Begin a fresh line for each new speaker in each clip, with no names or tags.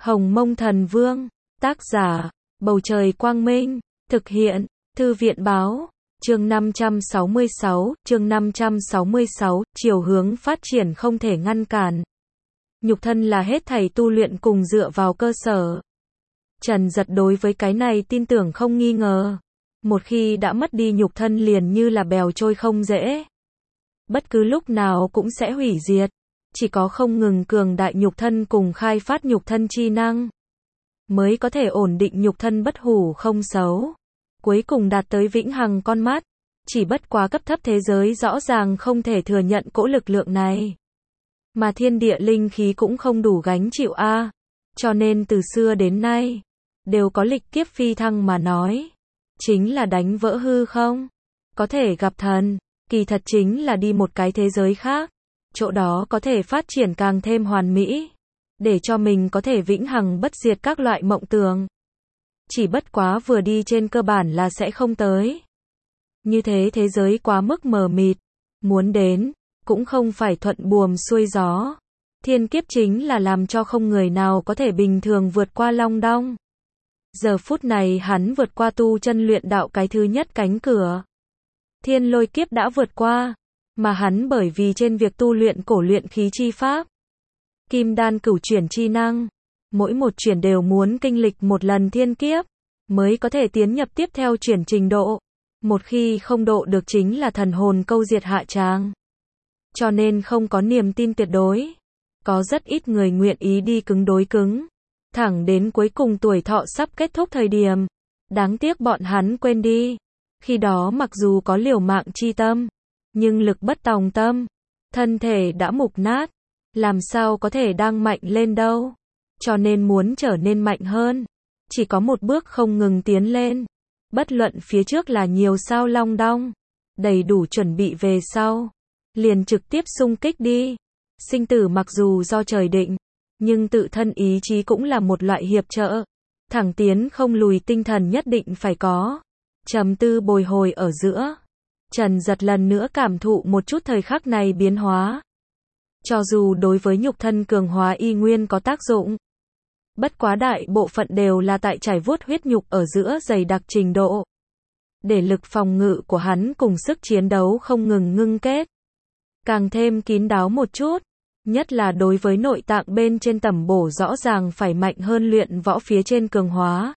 Hồng Mông Thần Vương, tác giả, Bầu Trời Quang Minh, thực hiện, Thư viện Báo, chương 566, chiều hướng phát triển không thể ngăn cản. Nhục thân là hết thảy tu luyện cùng dựa vào cơ sở. Trần Dật đối với cái này tin tưởng không nghi ngờ. Một khi đã mất đi nhục thân liền như là bèo trôi không dễ. Bất cứ lúc nào cũng sẽ hủy diệt. Chỉ có không ngừng cường đại nhục thân cùng khai phát nhục thân chi năng, mới có thể ổn định nhục thân bất hủ không xấu. Cuối cùng đạt tới vĩnh hằng con mắt. Chỉ bất quá cấp thấp thế giới rõ ràng không thể thừa nhận cỗ lực lượng này. Mà thiên địa linh khí cũng không đủ gánh chịu a. Cho nên từ xưa đến nay, đều có lịch kiếp phi thăng mà nói. Chính là đánh vỡ hư không. Có thể gặp thần, kỳ thật chính là đi một cái thế giới khác. Chỗ đó có thể phát triển càng thêm hoàn mỹ. Để cho mình có thể vĩnh hằng bất diệt các loại mộng tưởng. Chỉ bất quá vừa đi trên cơ bản là sẽ không tới. Như thế thế giới quá mức mờ mịt. Muốn đến, cũng không phải thuận buồm xuôi gió. Thiên kiếp chính là làm cho không người nào có thể bình thường vượt qua long đong. Giờ phút này hắn vượt qua tu chân luyện đạo cái thứ nhất cánh cửa. Thiên lôi kiếp đã vượt qua. Mà hắn bởi vì trên việc tu luyện cổ luyện khí chi pháp. Kim đan cửu chuyển chi năng. Mỗi một chuyển đều muốn kinh lịch một lần thiên kiếp. Mới có thể tiến nhập tiếp theo chuyển trình độ. Một khi không độ được chính là thần hồn câu diệt hạ tràng. Cho nên không có niềm tin tuyệt đối. Có rất ít người nguyện ý đi cứng đối cứng. Thẳng đến cuối cùng tuổi thọ sắp kết thúc thời điểm. Đáng tiếc bọn hắn quên đi. Khi đó mặc dù có liều mạng chi tâm. Nhưng lực bất tòng tâm. Thân thể đã mục nát. Làm sao có thể đang mạnh lên đâu. Cho nên muốn trở nên mạnh hơn. Chỉ có một bước không ngừng tiến lên. Bất luận phía trước là nhiều sao long đong. Đầy đủ chuẩn bị về sau. Liền trực tiếp xung kích đi. Sinh tử mặc dù do trời định. Nhưng tự thân ý chí cũng là một loại hiệp trợ. Thẳng tiến không lùi tinh thần nhất định phải có. Trầm tư bồi hồi ở giữa. Trần Dật lần nữa cảm thụ một chút thời khắc này biến hóa. Cho dù đối với nhục thân cường hóa y nguyên có tác dụng. Bất quá đại bộ phận đều là tại trải vuốt huyết nhục ở giữa dày đặc trình độ. Để lực phòng ngự của hắn cùng sức chiến đấu không ngừng ngưng kết. Càng thêm kín đáo một chút. Nhất là đối với nội tạng bên trên tẩm bổ rõ ràng phải mạnh hơn luyện võ phía trên cường hóa.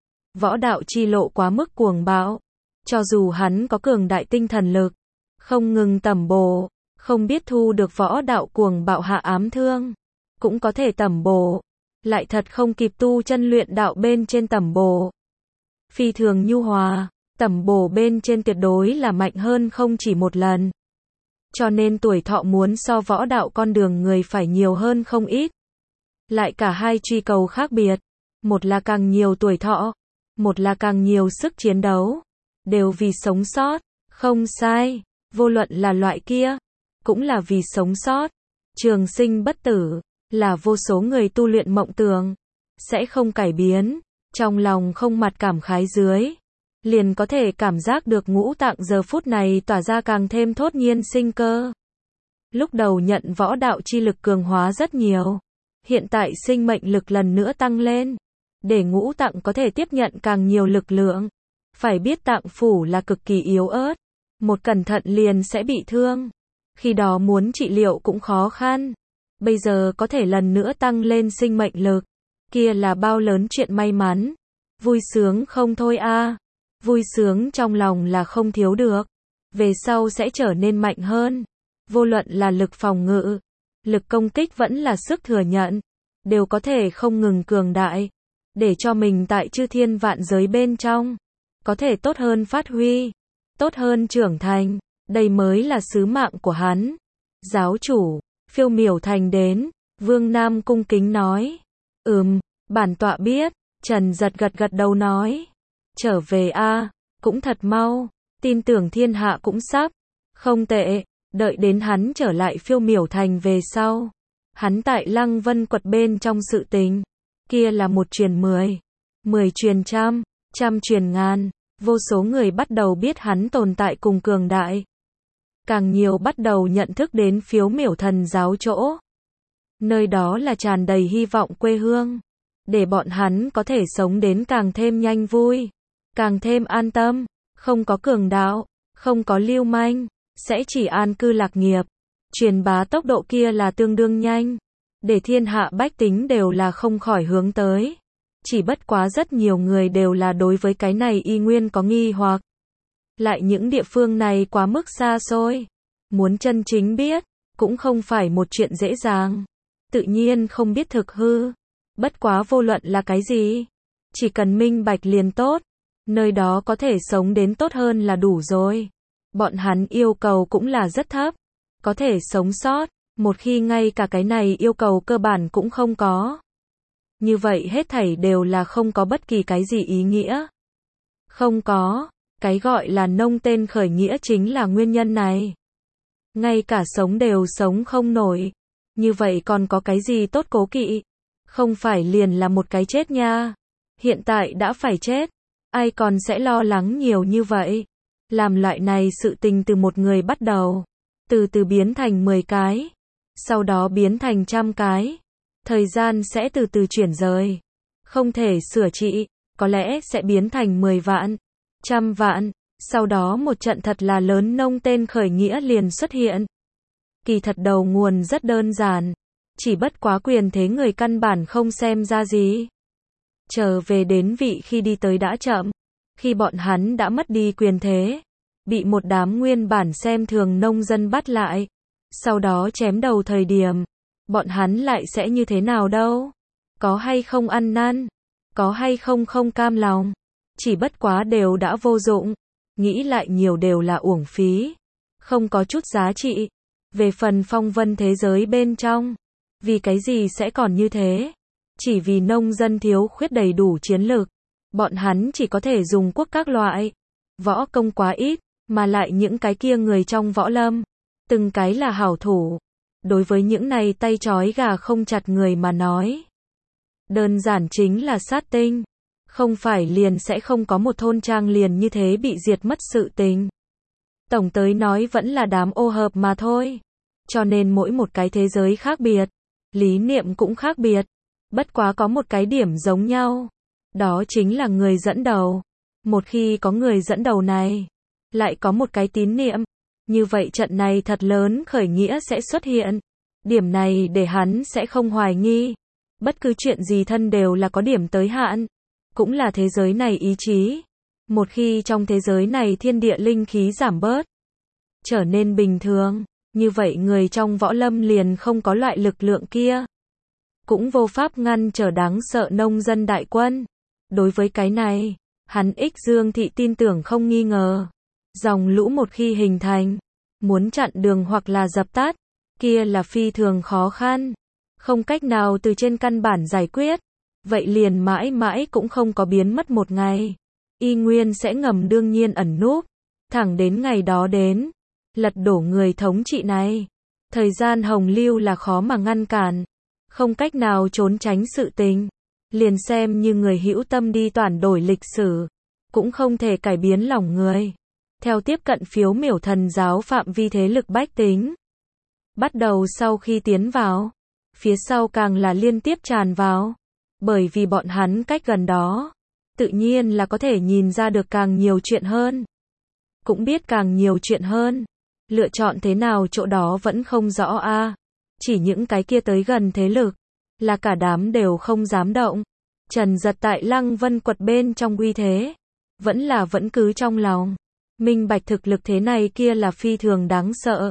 Võ đạo chi lộ quá mức cuồng bạo. Cho dù hắn có cường đại tinh thần lực. Không ngừng tẩm bổ. Không biết thu được võ đạo cuồng bạo hạ ám thương. Cũng có thể tẩm bổ. Lại thật không kịp tu chân luyện đạo bên trên tẩm bổ. Phi thường nhu hòa. Tẩm bổ bên trên tuyệt đối là mạnh hơn không chỉ một lần. Cho nên tuổi thọ muốn so võ đạo con đường người phải nhiều hơn không ít. Lại cả hai truy cầu khác biệt. Một là càng nhiều tuổi thọ. Một là càng nhiều sức chiến đấu. Đều vì sống sót. Không sai. Vô luận là loại kia. Cũng là vì sống sót. Trường sinh bất tử. Là vô số người tu luyện mộng tưởng. Sẽ không cải biến. Trong lòng không mặt cảm khái dưới. Liền có thể cảm giác được ngũ tạng giờ phút này tỏa ra càng thêm thốt nhiên sinh cơ. Lúc đầu nhận võ đạo chi lực cường hóa rất nhiều. Hiện tại sinh mệnh lực lần nữa tăng lên. Để ngũ tạng có thể tiếp nhận càng nhiều lực lượng. Phải biết tạng phủ là cực kỳ yếu ớt. Một cẩn thận liền sẽ bị thương. Khi đó muốn trị liệu cũng khó khăn. Bây giờ có thể lần nữa tăng lên sinh mệnh lực. Kia là bao lớn chuyện may mắn. Vui sướng không thôi a. Vui sướng trong lòng là không thiếu được. Về sau sẽ trở nên mạnh hơn. Vô luận là lực phòng ngự, lực công kích vẫn là sức thừa nhận. Đều có thể không ngừng cường đại. Để cho mình tại chư thiên vạn giới bên trong. Có thể tốt hơn phát huy. Tốt hơn trưởng thành. Đây mới là sứ mạng của hắn. Giáo chủ, Phiêu Miểu Thành đến. Vương Nam cung kính nói. Bản tọa biết. Trần Dật gật gật đầu nói. Trở về a, cũng thật mau. Tin tưởng thiên hạ cũng sắp. Không tệ. Đợi đến hắn trở lại Phiêu Miểu Thành về sau. Hắn tại Lăng Vân Quật bên trong sự tình. Kia là một truyền 10. 10 truyền trăm. Trăm truyền ngàn. Vô số người bắt đầu biết hắn tồn tại cùng cường đại. Càng nhiều bắt đầu nhận thức đến Phiếu Miểu Thần giáo chỗ. Nơi đó là tràn đầy hy vọng quê hương. để bọn hắn có thể sống đến càng thêm nhanh vui, càng thêm an tâm, không có cường đạo, không có lưu manh, sẽ chỉ an cư lạc nghiệp. Truyền bá tốc độ kia là tương đương nhanh, để thiên hạ bách tính đều là không khỏi hướng tới. Chỉ bất quá rất nhiều người đều là đối với cái này y nguyên có nghi hoặc. Lại những địa phương này quá mức xa xôi, muốn chân chính biết, cũng không phải một chuyện dễ dàng. Tự nhiên không biết thực hư, bất quá vô luận là cái gì, chỉ cần minh bạch liền tốt, nơi đó có thể sống đến tốt hơn là đủ rồi. Bọn hắn yêu cầu cũng là rất thấp, có thể sống sót, một khi ngay cả cái này yêu cầu cơ bản cũng không có. Như vậy hết thảy đều là không có bất kỳ cái gì ý nghĩa. Không có, cái gọi là nông tên khởi nghĩa chính là nguyên nhân này. Ngay cả sống đều sống không nổi, như vậy còn có cái gì tốt cố kỵ? Không phải liền là một cái chết nha. Hiện tại đã phải chết, ai còn sẽ lo lắng nhiều như vậy? Làm loại này sự tình từ một người bắt đầu, từ từ biến thành 10 cái, sau đó biến thành 100 cái. Thời gian sẽ từ từ chuyển rời, không thể sửa trị, có lẽ sẽ biến thành 10 vạn, 100 vạn, sau đó một trận thật là lớn nông tên khởi nghĩa liền xuất hiện. Kỳ thật đầu nguồn rất đơn giản, chỉ bất quá quyền thế người căn bản không xem ra gì. Trở về đến vị khi đi tới đã chậm, khi bọn hắn đã mất đi quyền thế, bị một đám nguyên bản xem thường nông dân bắt lại, sau đó chém đầu thời điểm, bọn hắn lại sẽ như thế nào đâu? Có hay không ăn năn? Có hay không không cam lòng? Chỉ bất quá đều đã vô dụng, nghĩ lại nhiều đều là uổng phí, không có chút giá trị. Về phần phong vân thế giới bên trong, vì cái gì sẽ còn như thế? Chỉ vì nông dân thiếu khuyết đầy đủ chiến lược, bọn hắn chỉ có thể dùng quốc các loại, võ công quá ít, mà lại những cái kia người trong võ lâm, từng cái là hảo thủ. Đối với những này tay trói gà không chặt người mà nói, đơn giản chính là sát tinh, không phải liền sẽ không có một thôn trang liền như thế bị diệt mất sự tình. Tổng tới nói vẫn là đám ô hợp mà thôi. Cho nên mỗi một cái thế giới khác biệt, lý niệm cũng khác biệt, bất quá có một cái điểm giống nhau, đó chính là người dẫn đầu. Một khi có người dẫn đầu này, lại có một cái tín niệm, như vậy trận này thật lớn khởi nghĩa sẽ xuất hiện. Điểm này để hắn sẽ không hoài nghi. Bất cứ chuyện gì thân đều là có điểm tới hạn, cũng là thế giới này ý chí. Một khi trong thế giới này thiên địa linh khí giảm bớt, trở nên bình thường, như vậy người trong võ lâm liền không có loại lực lượng kia, cũng vô pháp ngăn trở đáng sợ nông dân đại quân. Đối với cái này, hắn Ích Dương Thị tin tưởng không nghi ngờ. Dòng lũ một khi hình thành, muốn chặn đường hoặc là dập tắt, kia là phi thường khó khăn, không cách nào từ trên căn bản giải quyết, vậy liền mãi mãi cũng không có biến mất một ngày. Y nguyên sẽ ngầm đương nhiên ẩn núp, thẳng đến ngày đó đến, lật đổ người thống trị này. Thời gian hồng lưu là khó mà ngăn cản, không cách nào trốn tránh sự tình, liền xem như người hữu tâm đi toàn đổi lịch sử, cũng không thể cải biến lòng người. Theo tiếp cận phiếu miểu thần giáo phạm vi thế lực bách tính, bắt đầu sau khi tiến vào, phía sau càng là liên tiếp tràn vào, bởi vì bọn hắn cách gần đó, tự nhiên là có thể nhìn ra được càng nhiều chuyện hơn, cũng biết càng nhiều chuyện hơn. Lựa chọn thế nào chỗ đó vẫn không rõ a. Chỉ những cái kia tới gần thế lực, là cả đám đều không dám động. Trần Giật tại Lăng Vân Quật bên trong uy thế, vẫn cứ trong lòng. Minh bạch thực lực thế này kia là phi thường đáng sợ.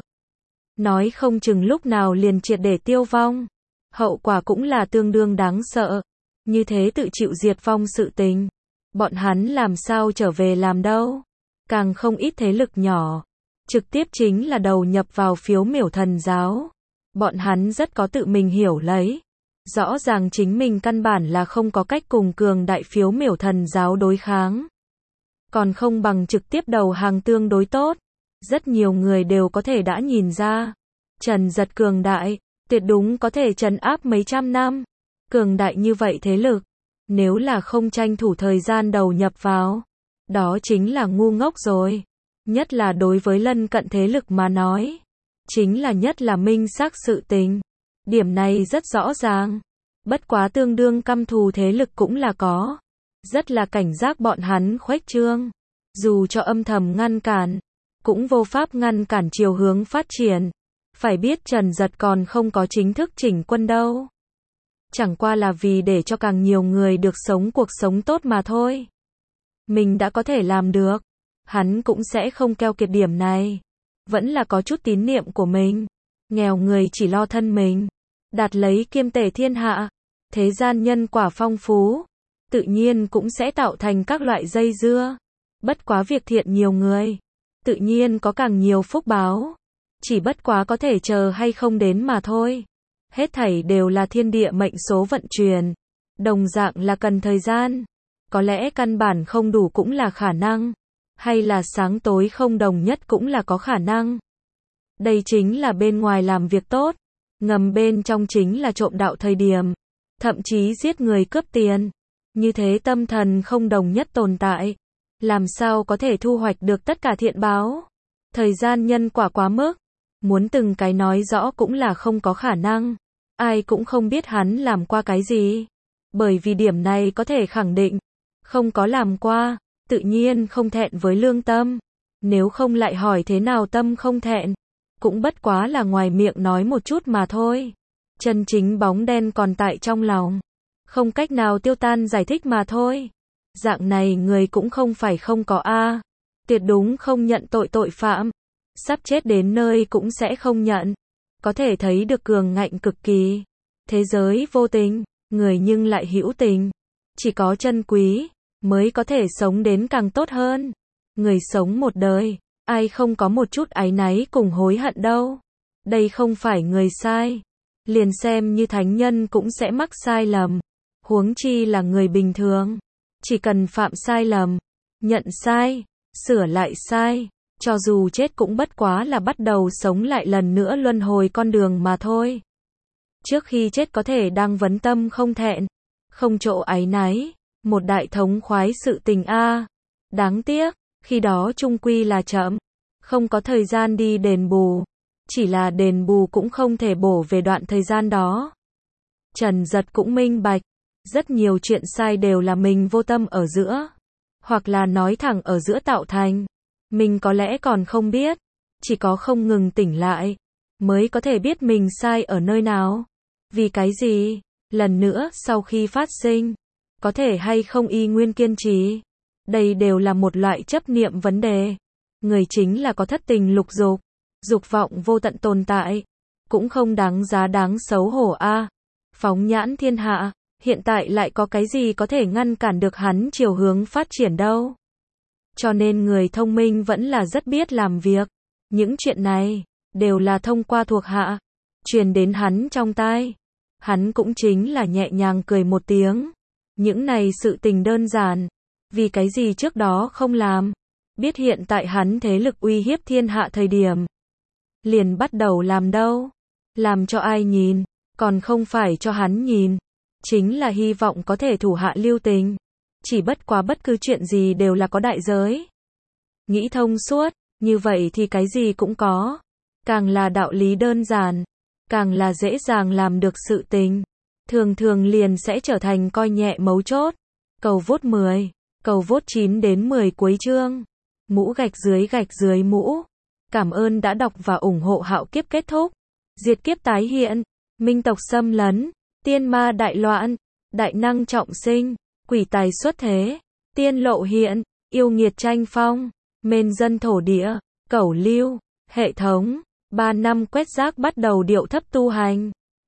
Nói không chừng lúc nào liền triệt để tiêu vong. Hậu quả cũng là tương đương đáng sợ. Như thế tự chịu diệt vong sự tình, bọn hắn làm sao trở về làm đâu. Càng không ít thế lực nhỏ, trực tiếp chính là đầu nhập vào phiếu miểu thần giáo. Bọn hắn rất có tự mình hiểu lấy. Rõ ràng chính mình căn bản là không có cách cùng cường đại phiếu miểu thần giáo đối kháng. Còn không bằng trực tiếp đầu hàng tương đối tốt. Rất nhiều người đều có thể đã nhìn ra. Trần Giật cường đại, tuyệt đúng có thể trấn áp mấy trăm năm. Cường đại như vậy thế lực, nếu là không tranh thủ thời gian đầu nhập vào, đó chính là ngu ngốc rồi. Nhất là đối với lân cận thế lực mà nói, chính là nhất là minh xác sự tình. Điểm này rất rõ ràng. Bất quá tương đương căm thù thế lực cũng là có. Rất là cảnh giác bọn hắn khuếch trương. Dù cho âm thầm ngăn cản, cũng vô pháp ngăn cản chiều hướng phát triển. Phải biết Trần Giật còn không có chính thức chỉnh quân đâu. Chẳng qua là vì để cho càng nhiều người được sống cuộc sống tốt mà thôi. Mình đã có thể làm được, hắn cũng sẽ không keo kiệt điểm này. Vẫn là có chút tín niệm của mình. Nghèo người chỉ lo thân mình. Đạt lấy kiêm tể thiên hạ. Thế gian nhân quả phong phú. Tự nhiên cũng sẽ tạo thành các loại dây dưa. Bất quá việc thiện nhiều người. Tự nhiên có càng nhiều phúc báo. Chỉ bất quá có thể chờ hay không đến mà thôi. Hết thảy đều là thiên địa mệnh số vận chuyển. Đồng dạng là cần thời gian. Có lẽ căn bản không đủ cũng là khả năng. Hay là sáng tối không đồng nhất cũng là có khả năng. Đây chính là bên ngoài làm việc tốt. Ngầm bên trong chính là trộm đạo thời điểm. Thậm chí giết người cướp tiền. Như thế tâm thần không đồng nhất tồn tại. Làm sao có thể thu hoạch được tất cả thiện báo. Thời gian nhân quả quá mức. Muốn từng cái nói rõ cũng là không có khả năng. Ai cũng không biết hắn làm qua cái gì. Bởi vì điểm này có thể khẳng định. Không có làm qua. Tự nhiên không thẹn với lương tâm. Nếu không lại hỏi thế nào tâm không thẹn. Cũng bất quá là ngoài miệng nói một chút mà thôi. Chân chính bóng đen còn tại trong lòng. Không cách nào tiêu tan giải thích mà thôi. Dạng này người cũng không phải không có a. Tuyệt đúng không nhận tội phạm. Sắp chết đến nơi cũng sẽ không nhận. Có thể thấy được cường ngạnh cực kỳ. Thế giới vô tình, người nhưng lại hữu tình. Chỉ có chân quý, mới có thể sống đến càng tốt hơn. Người sống một đời, ai không có một chút áy náy cùng hối hận đâu. Đây không phải người sai. Liền xem như thánh nhân cũng sẽ mắc sai lầm. Huống chi là người bình thường. Chỉ cần phạm sai lầm, nhận sai, sửa lại sai. Cho dù chết cũng bất quá là bắt đầu sống lại lần nữa luân hồi con đường mà thôi. Trước khi chết có thể đang vấn tâm không thẹn, không chỗ áy náy, một đại thống khoái sự tình a. Đáng tiếc, khi đó chung quy là chậm, không có thời gian đi đền bù, chỉ là đền bù cũng không thể bổ về đoạn thời gian đó. Trần Giật cũng minh bạch, rất nhiều chuyện sai đều là mình vô tâm ở giữa, hoặc là nói thẳng ở giữa tạo thành. Mình có lẽ còn không biết, chỉ có không ngừng tỉnh lại, mới có thể biết mình sai ở nơi nào, vì cái gì, lần nữa sau khi phát sinh, có thể hay không y nguyên kiên trì. Đây đều là một loại chấp niệm vấn đề. Người chính là có thất tình lục dục, dục vọng vô tận tồn tại, cũng không đáng giá đáng xấu hổ a. Phóng nhãn thiên hạ, hiện tại lại có cái gì có thể ngăn cản được hắn chiều hướng phát triển đâu. Cho nên người thông minh vẫn là rất biết làm việc. Những chuyện này, đều là thông qua thuộc hạ, truyền đến hắn trong tai. Hắn cũng chính là nhẹ nhàng cười một tiếng. Những này sự tình đơn giản. Vì cái gì trước đó không làm. Biết hiện tại hắn thế lực uy hiếp thiên hạ thời điểm. Liền bắt đầu làm đâu. Làm cho ai nhìn, còn không phải cho hắn nhìn. Chính là hy vọng có thể thủ hạ lưu tình. Chỉ bất quá bất cứ chuyện gì đều là có đại giới. Nghĩ thông suốt, như vậy thì cái gì cũng có. Càng là đạo lý đơn giản, càng là dễ dàng làm được sự tình. Thường thường liền sẽ trở thành coi nhẹ mấu chốt. Cầu vốt 10, cầu vốt 9 đến 10 cuối chương. Mũ gạch dưới mũ. Cảm ơn đã đọc và ủng hộ Hạo Kiếp kết thúc. Diệt kiếp tái hiện, minh tộc xâm lấn, tiên ma đại loạn, đại năng trọng sinh, quỷ tài xuất thế, tiên lộ hiện, yêu nghiệt tranh phong, mên dân thổ địa, cẩu lưu, hệ thống, 3 năm quét rác bắt đầu điệu thấp tu hành.